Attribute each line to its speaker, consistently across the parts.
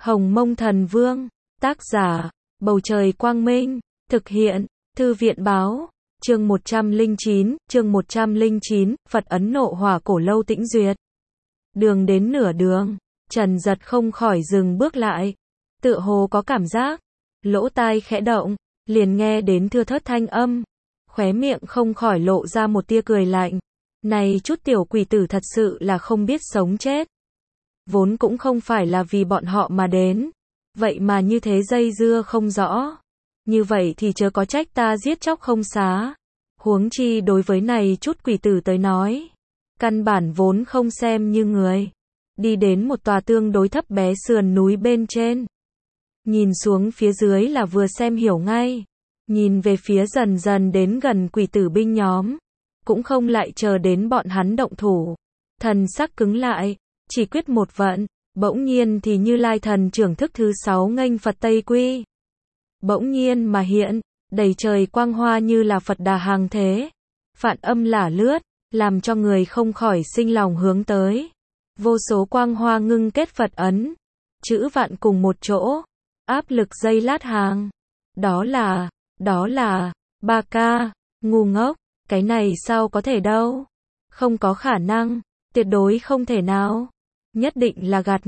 Speaker 1: Hồng Mông Thần Vương, tác giả, Bầu Trời Quang Minh, thực hiện, Thư viện Báo, chương 109, Phật ấn nộ hỏa cổ lâu tĩnh duyệt. Đường đến nửa đường, Trần Giật không khỏi dừng bước lại, tựa hồ có cảm giác, lỗ tai khẽ động, liền nghe đến thưa thớt thanh âm, khóe miệng không khỏi lộ ra một tia cười lạnh. Này chút tiểu quỷ tử thật sự là không biết sống chết. Vốn cũng không phải là vì bọn họ mà đến, vậy mà như thế dây dưa không rõ. Như vậy thì chớ có trách ta giết chóc không xá. Huống chi đối với này chút quỷ tử tới nói, căn bản vốn không xem như người. Đi đến một tòa tương đối thấp bé sườn núi bên trên. Nhìn xuống phía dưới là vừa xem hiểu ngay. Nhìn về phía dần dần đến gần quỷ tử binh nhóm. Cũng không lại chờ đến bọn hắn động thủ. Thần sắc cứng lại, chỉ quyết một vận, bỗng nhiên thì Như Lai thần trưởng thức thứ 6 nghênh Phật Tây Quy. Bỗng nhiên mà hiện, đầy trời quang hoa như là Phật Đà hàng thế. Phạn âm lả lướt, làm cho người không khỏi sinh lòng hướng tới. Vô số quang hoa ngưng kết Phật ấn, chữ vạn cùng một chỗ, áp lực giây lát hàng. Đó là, Ba Ca, ngu ngốc, cái này sao có thể đâu? Không có khả năng, tuyệt đối không thể nào. Nhất định là gạt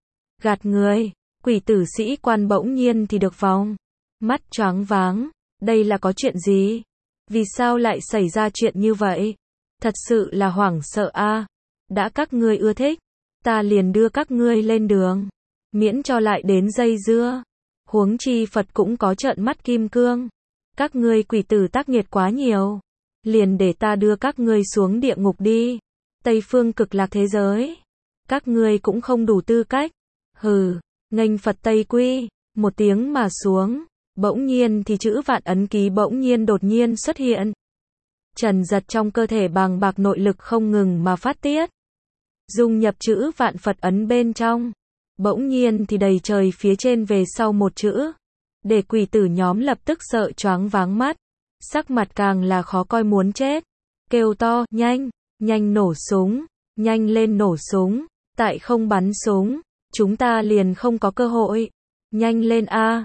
Speaker 1: người, quỷ tử sĩ quan bỗng nhiên thì được vòng. Mắt choáng váng, đây là có chuyện gì? Vì sao lại xảy ra chuyện như vậy? Thật sự là hoảng sợ a. Đã các ngươi ưa thích, ta liền đưa các ngươi lên đường, miễn cho lại đến dây dưa. Huống chi Phật cũng có trợn mắt kim cương. Các ngươi quỷ tử tác nghiệt quá nhiều, liền để ta đưa các ngươi xuống địa ngục đi. Tây phương cực lạc thế giới, các ngươi cũng không đủ tư cách. Hừ, nghênh Phật Tây Quy, một tiếng mà xuống, bỗng nhiên thì chữ vạn ấn ký bỗng nhiên đột nhiên xuất hiện. Trần Giật trong cơ thể bàng bạc nội lực không ngừng mà phát tiết, dung nhập chữ vạn Phật ấn bên trong. Bỗng nhiên thì đầy trời phía trên về sau một chữ, để quỷ tử nhóm lập tức sợ choáng váng mắt, sắc mặt càng là khó coi muốn chết, kêu to, nhanh nổ súng, nhanh lên nổ súng, tại không bắn súng, chúng ta liền không có cơ hội, nhanh lên a,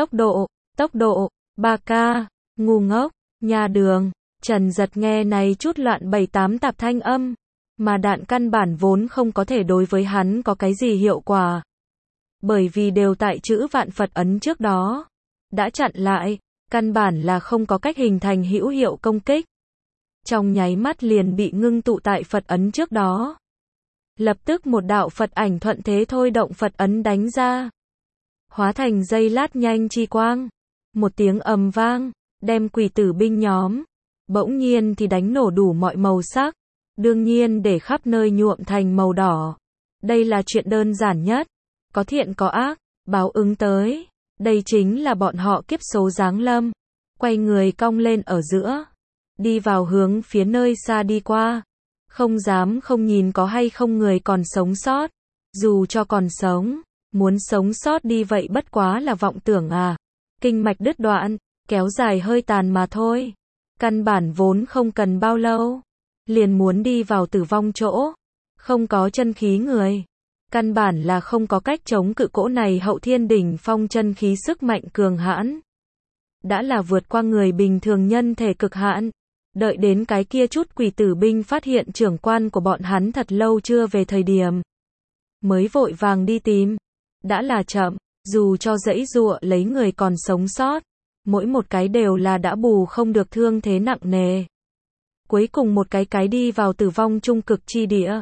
Speaker 1: tốc độ, Ba Ca, ngu ngốc, nhà đường. Trần Giật nghe này chút loạn 7-8 tạp thanh âm, mà đạn căn bản vốn không có thể đối với hắn có cái gì hiệu quả. Bởi vì đều tại chữ vạn Phật ấn trước đó, đã chặn lại, căn bản là không có cách hình thành hữu hiệu công kích. Trong nháy mắt liền bị ngưng tụ tại Phật ấn trước đó. Lập tức một đạo Phật ảnh thuận thế thôi động Phật ấn đánh ra. Hóa thành giây lát nhanh chi quang. Một tiếng ầm vang, đem quỷ tử binh nhóm, bỗng nhiên thì đánh nổ đủ mọi màu sắc. Đương nhiên để khắp nơi nhuộm thành màu đỏ. Đây là chuyện đơn giản nhất. Có thiện có ác, báo ứng tới. Đây chính là bọn họ kiếp số giáng lâm. Quay người cong lên ở giữa, đi vào hướng phía nơi xa đi qua. Không dám không nhìn có hay không người còn sống sót. Dù cho còn sống, muốn sống sót đi vậy bất quá là vọng tưởng à. Kinh mạch đứt đoạn, kéo dài hơi tàn mà thôi. Căn bản vốn không cần bao lâu, liền muốn đi vào tử vong chỗ. Không có chân khí người, căn bản là không có cách chống cự cỗ này hậu thiên đỉnh phong chân khí sức mạnh cường hãn. Đã là vượt qua người bình thường nhân thể cực hạn. Đợi đến cái kia chút quỷ tử binh phát hiện trưởng quan của bọn hắn thật lâu chưa về thời điểm, mới vội vàng đi tìm. Đã là chậm, dù cho dãy dụa lấy người còn sống sót, mỗi một cái đều là đã bù không được thương thế nặng nề. Cuối cùng một cái đi vào tử vong trung cực chi địa.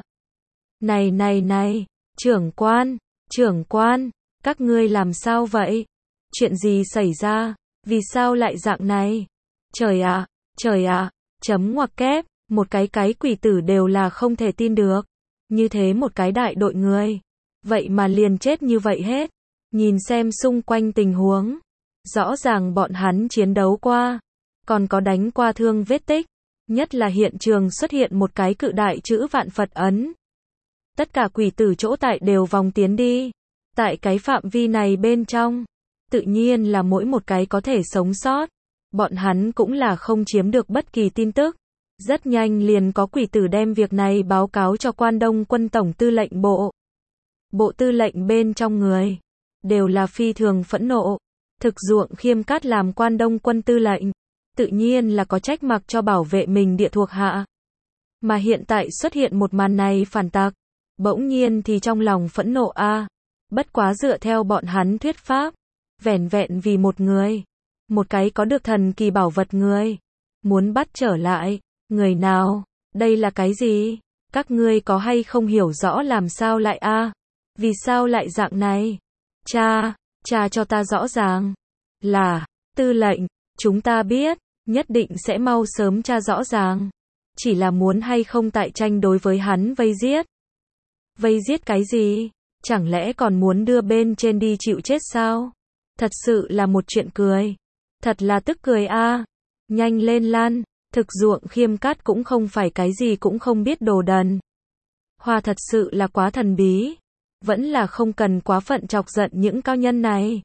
Speaker 1: Này, trưởng quan, các ngươi làm sao vậy? Chuyện gì xảy ra? Vì sao lại dạng này? Trời ạ, chấm ngoặc kép, một cái quỷ tử đều là không thể tin được. Như thế một cái đại đội người, vậy mà liền chết như vậy hết. Nhìn xem xung quanh tình huống, rõ ràng bọn hắn chiến đấu qua, còn có đánh qua thương vết tích, nhất là hiện trường xuất hiện một cái cự đại chữ vạn Phật ấn. Tất cả quỷ tử chỗ tại đều vòng tiến đi. Tại cái phạm vi này bên trong, tự nhiên là mỗi một cái có thể sống sót. Bọn hắn cũng là không chiếm được bất kỳ tin tức. Rất nhanh liền có quỷ tử đem việc này báo cáo cho Quan Đông Quân Tổng Tư lệnh Bộ. Bộ tư lệnh bên trong người đều là phi thường phẫn nộ. Thực Ruộng Khiêm Cát làm quan Đông quân tư lệnh, tự nhiên là có trách mặc cho bảo vệ mình địa thuộc hạ. Mà hiện tại xuất hiện một màn này phản tặc, bỗng nhiên thì trong lòng phẫn nộ a. Bất quá dựa theo bọn hắn thuyết pháp, vẻn vẹn vì một người, một cái có được thần kỳ bảo vật người, muốn bắt trở lại, người nào, đây là cái gì? Các ngươi có hay không hiểu rõ làm sao lại a? Vì sao lại dạng này? Cha cho ta rõ ràng. Là, tư lệnh, chúng ta biết, nhất định sẽ mau sớm tra rõ ràng. Chỉ là muốn hay không tại tranh đối với hắn vây giết. Vây giết cái gì? Chẳng lẽ còn muốn đưa bên trên đi chịu chết sao? Thật sự là một chuyện cười. Thật là tức cười a. Nhanh lên Lan, Thực Ruộng Khiêm Cát cũng không phải cái gì cũng không biết đồ đần. Hoa thật sự là quá thần bí. Vẫn là không cần quá phận chọc giận những cao nhân này.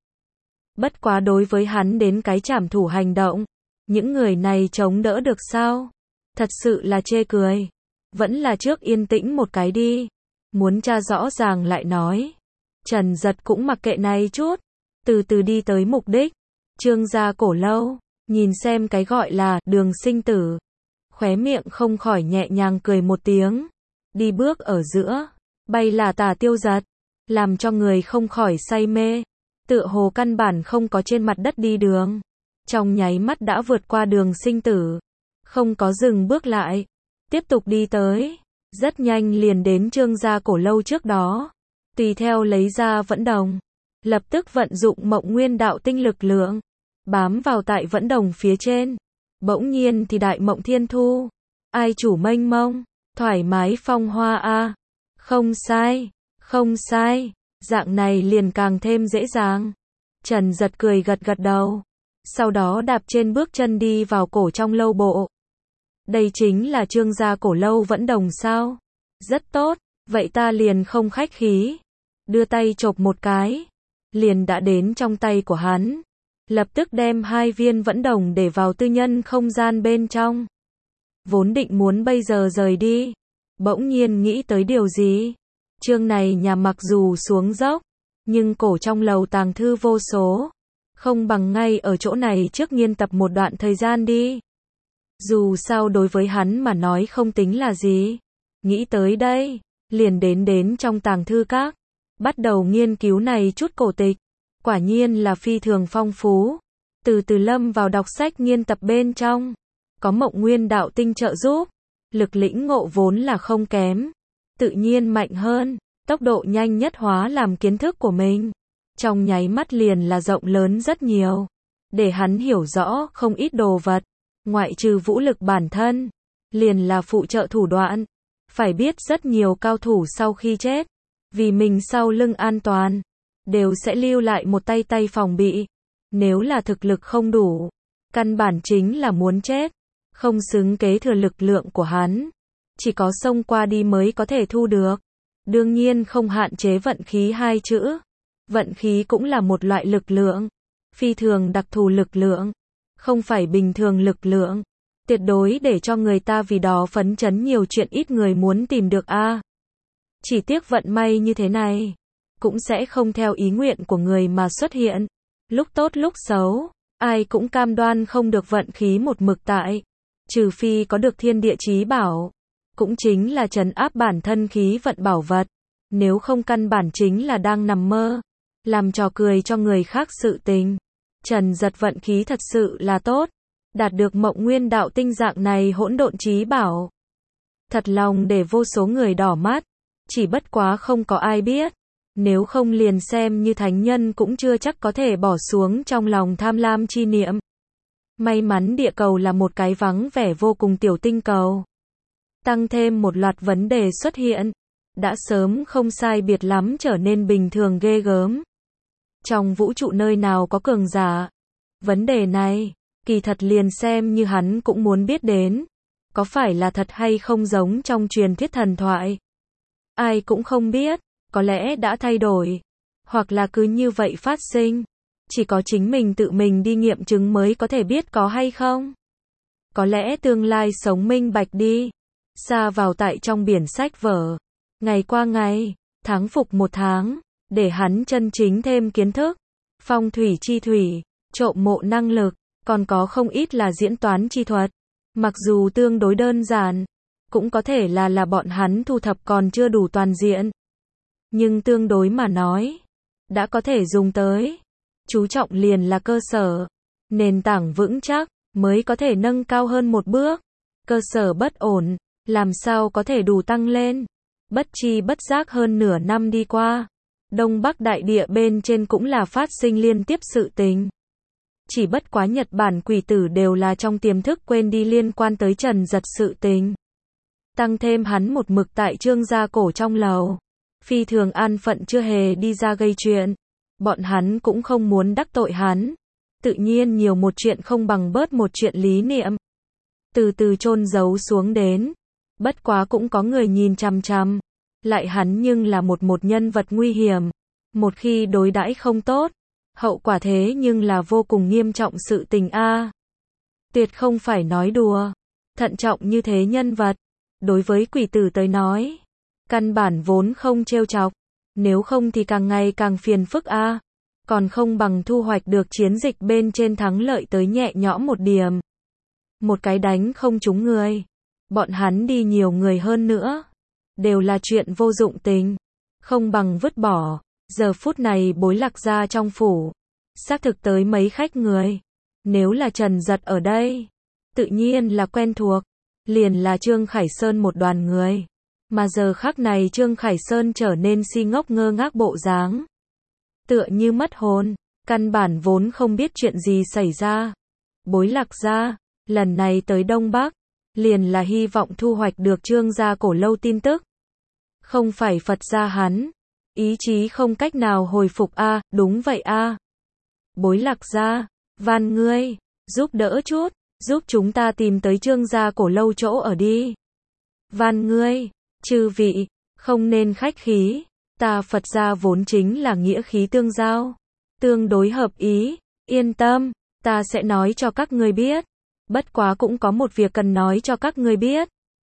Speaker 1: Bất quá đối với hắn đến cái trảm thủ hành động, những người này chống đỡ được sao? Thật sự là chê cười. Vẫn là trước yên tĩnh một cái đi. Muốn tra rõ ràng lại nói. Trần Giật cũng mặc kệ này chút. Từ từ đi tới mục đích. Trương gia Cổ Lâu. Nhìn xem cái gọi là đường sinh tử. Khóe miệng không khỏi nhẹ nhàng cười một tiếng. Đi bước ở giữa. Bay là tà tiêu giật. Làm cho người không khỏi say mê. Tựa hồ căn bản không có trên mặt đất đi đường. Trong nháy mắt đã vượt qua đường sinh tử. Không có dừng bước lại. Tiếp tục đi tới. Rất nhanh liền đến Trương gia Cổ Lâu trước đó. Tùy theo lấy ra vẫn đồng. Lập tức vận dụng Mộng Nguyên đạo tinh lực lượng. Bám vào tại vẫn đồng phía trên. Bỗng nhiên thì đại mộng thiên thu. Ai chủ mênh mông. Thoải mái phong hoa a. Không sai. Không sai. Dạng này liền càng thêm dễ dàng. Trần Giật cười gật gật đầu. Sau đó đạp trên bước chân đi vào cổ trong lâu bộ. Đây chính là Trương gia Cổ Lâu vẫn đồng sao? Rất tốt, vậy ta liền không khách khí. Đưa tay chộp một cái. Liền đã đến trong tay của hắn. Lập tức đem 2 viên vẫn đồng để vào tư nhân không gian bên trong. Vốn định muốn bây giờ rời đi. Bỗng nhiên nghĩ tới điều gì? Chương này nhà mặc dù xuống dốc, nhưng cổ trong lầu tàng thư vô số. Không bằng ngay ở chỗ này trước nghiên tập một đoạn thời gian đi. Dù sao đối với hắn mà nói không tính là gì. Nghĩ tới đây, liền đến trong tàng thư các. Bắt đầu nghiên cứu này chút cổ tịch. Quả nhiên là phi thường phong phú. Từ từ lâm vào đọc sách nghiên tập bên trong. Có Mộng Nguyên đạo tinh trợ giúp. Lực lĩnh ngộ vốn là không kém. Tự nhiên mạnh hơn. Tốc độ nhanh nhất hóa làm kiến thức của mình. Trong nháy mắt liền là rộng lớn rất nhiều. Để hắn hiểu rõ không ít đồ vật. Ngoại trừ vũ lực bản thân. Liền là phụ trợ thủ đoạn. Phải biết rất nhiều cao thủ sau khi chết. Vì mình sau lưng an toàn. Đều sẽ lưu lại một tay phòng bị. Nếu là thực lực không đủ. Căn bản chính là muốn chết. Không xứng kế thừa lực lượng của hắn. Chỉ có xông qua đi mới có thể thu được. Đương nhiên không hạn chế vận khí 2 chữ. Vận khí cũng là một loại lực lượng. Phi thường đặc thù lực lượng. Không phải bình thường lực lượng. Tuyệt đối để cho người ta vì đó phấn chấn nhiều chuyện ít người muốn tìm được a. Chỉ tiếc vận may như thế này. Cũng sẽ không theo ý nguyện của người mà xuất hiện. Lúc tốt lúc xấu. Ai cũng cam đoan không được vận khí một mực tại. Trừ phi có được thiên địa chí bảo. Cũng chính là trấn áp bản thân khí vận bảo vật. Nếu không căn bản chính là đang nằm mơ. Làm trò cười cho người khác sự tình. Trần Giật vận khí thật sự là tốt. Đạt được Mộng Nguyên đạo tinh dạng này hỗn độn chí bảo. Thật lòng để vô số người đỏ mắt. Chỉ bất quá không có ai biết. Nếu không liền xem như thánh nhân cũng chưa chắc có thể bỏ xuống trong lòng tham lam chi niệm. May mắn địa cầu là một cái vắng vẻ vô cùng tiểu tinh cầu. Tăng thêm một loạt vấn đề xuất hiện. Đã sớm không sai biệt lắm trở nên bình thường ghê gớm. Trong vũ trụ nơi nào có cường giả? Vấn đề này, kỳ thật liền xem như hắn cũng muốn biết đến. Có phải là thật hay không giống trong truyền thuyết thần thoại? Ai cũng không biết, có lẽ đã thay đổi. Hoặc là cứ như vậy phát sinh. Chỉ có chính mình tự mình đi nghiệm chứng mới có thể biết có hay không. Có lẽ tương lai sống minh bạch đi. Xa vào tại trong biển sách vở. Ngày qua ngày, tháng phục một tháng. để hắn chân chính thêm kiến thức. Phong thủy chi thủy, trộm mộ năng lực, còn có không ít là diễn toán chi thuật. Mặc dù tương đối đơn giản, cũng có thể là bọn hắn thu thập còn chưa đủ toàn diện. Nhưng tương đối mà nói, đã có thể dùng tới. Chú trọng liền là cơ sở, nền tảng vững chắc, mới có thể nâng cao hơn một bước. Cơ sở bất ổn, làm sao có thể đủ tăng lên. Bất chi bất giác hơn nửa năm đi qua, Đông Bắc đại địa bên trên cũng là phát sinh liên tiếp sự tình. Chỉ bất quá Nhật Bản quỷ tử đều là trong tiềm thức quên đi liên quan tới Trần Giật sự tình. Tăng thêm hắn một mực tại Trương gia cổ trong lầu. Phi thường an phận chưa hề đi ra gây chuyện. Bọn hắn cũng không muốn đắc tội hắn. Tự nhiên nhiều một chuyện không bằng bớt một chuyện lý niệm. Từ từ chôn giấu xuống đến. Bất quá cũng có người nhìn chằm chằm. Lại hắn nhưng là một nhân vật nguy hiểm. Một khi đối đãi không tốt, hậu quả thế nhưng là vô cùng nghiêm trọng sự tình a. Tuyệt không phải nói đùa. Thận trọng như thế nhân vật, đối với quỷ tử tới nói, căn bản vốn không trêu chọc, nếu không thì càng ngày càng phiền phức a. Còn không bằng thu hoạch được chiến dịch bên trên thắng lợi tới nhẹ nhõm một điểm. Một cái đánh không trúng người, bọn hắn đi nhiều người hơn nữa, đều là chuyện vô dụng tình, không bằng vứt bỏ. Giờ phút này Bối Lạc gia trong phủ, xác thực tới mấy khách người. Nếu là Trần Giật ở đây, tự nhiên là quen thuộc, liền là Trương Khải Sơn một đoàn người. Mà giờ khắc này Trương Khải Sơn trở nên si ngốc ngơ ngác bộ dáng, tựa như mất hồn, căn bản vốn không biết chuyện gì xảy ra. Bối Lạc gia, lần này tới Đông Bắc, liền là hy vọng thu hoạch được Trương gia cổ lâu tin tức. Không phải Phật gia hắn, ý chí không cách nào hồi phục a, đúng vậy a. Bối Lạc gia, van ngươi, giúp đỡ chút, giúp chúng ta tìm tới Trương gia cổ lâu chỗ ở đi. Van ngươi, chư vị, không nên khách khí, ta Phật gia vốn chính là nghĩa khí tương giao, tương đối hợp ý, yên tâm, ta sẽ nói cho các ngươi biết. Bất quá cũng có một việc cần nói cho các ngươi biết.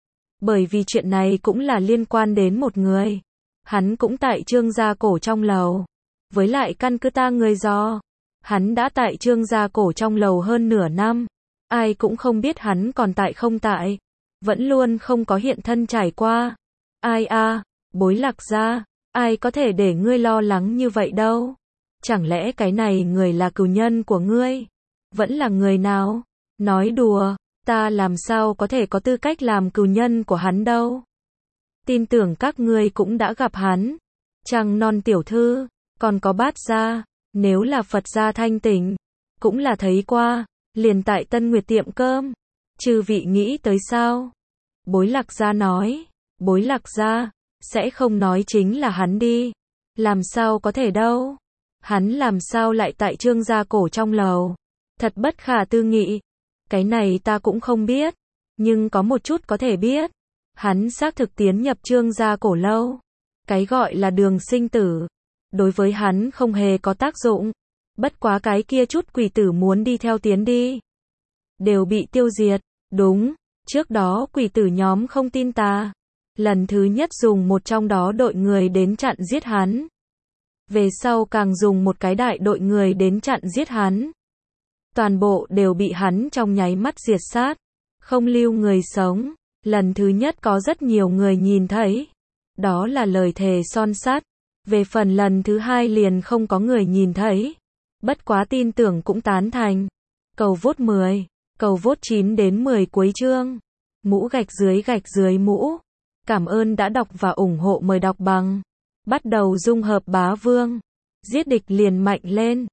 Speaker 1: Bởi vì chuyện này cũng là liên quan đến một người. Hắn cũng tại Trương gia cổ trong lầu. Với lại căn cứ ta người do, hắn đã tại Trương gia cổ trong lầu hơn nửa năm. Ai cũng không biết hắn còn tại không tại. Vẫn luôn không có hiện thân trải qua. Ai a, Bối Lạc gia, ai có thể để ngươi lo lắng như vậy đâu. Chẳng lẽ cái này người là cừu nhân của ngươi? Vẫn là người nào? Nói đùa, ta làm sao có thể có tư cách làm cừu nhân của hắn đâu. Tin tưởng các ngươi cũng đã gặp hắn. Trăng non tiểu thư, còn có Bát gia, nếu là Phật gia thanh tỉnh, cũng là thấy qua, liền tại Tân Nguyệt tiệm cơm. Chư vị nghĩ tới sao? Bối Lạc gia nói, Bối Lạc gia, sẽ không nói chính là hắn đi. Làm sao có thể đâu? Hắn làm sao lại tại Trương gia cổ trong lầu? Thật bất khả tư nghị. Cái này ta cũng không biết, nhưng có một chút có thể biết. Hắn xác thực tiến nhập Trương gia cổ lâu. Cái gọi là đường sinh tử, đối với hắn không hề có tác dụng. Bất quá cái kia chút quỷ tử muốn đi theo tiến đi, đều bị tiêu diệt. Đúng, trước đó quỷ tử nhóm không tin ta. Lần thứ nhất dùng một trong đó đội người đến chặn giết hắn. Về sau càng dùng một cái đại đội người đến chặn giết hắn. Toàn bộ đều bị hắn trong nháy mắt diệt sát, không lưu người sống. Lần thứ nhất có rất nhiều người nhìn thấy, đó là lời thề son sắt. Về phần lần thứ hai liền không có người nhìn thấy. Bất quá tin tưởng cũng tán thành. Cầu vote 10, cầu vote 9 đến 10 cuối chương. Mũ gạch dưới mũ. Cảm ơn đã đọc và ủng hộ, mời đọc bằng. Bắt đầu dung hợp bá vương. Giết địch liền mạnh lên.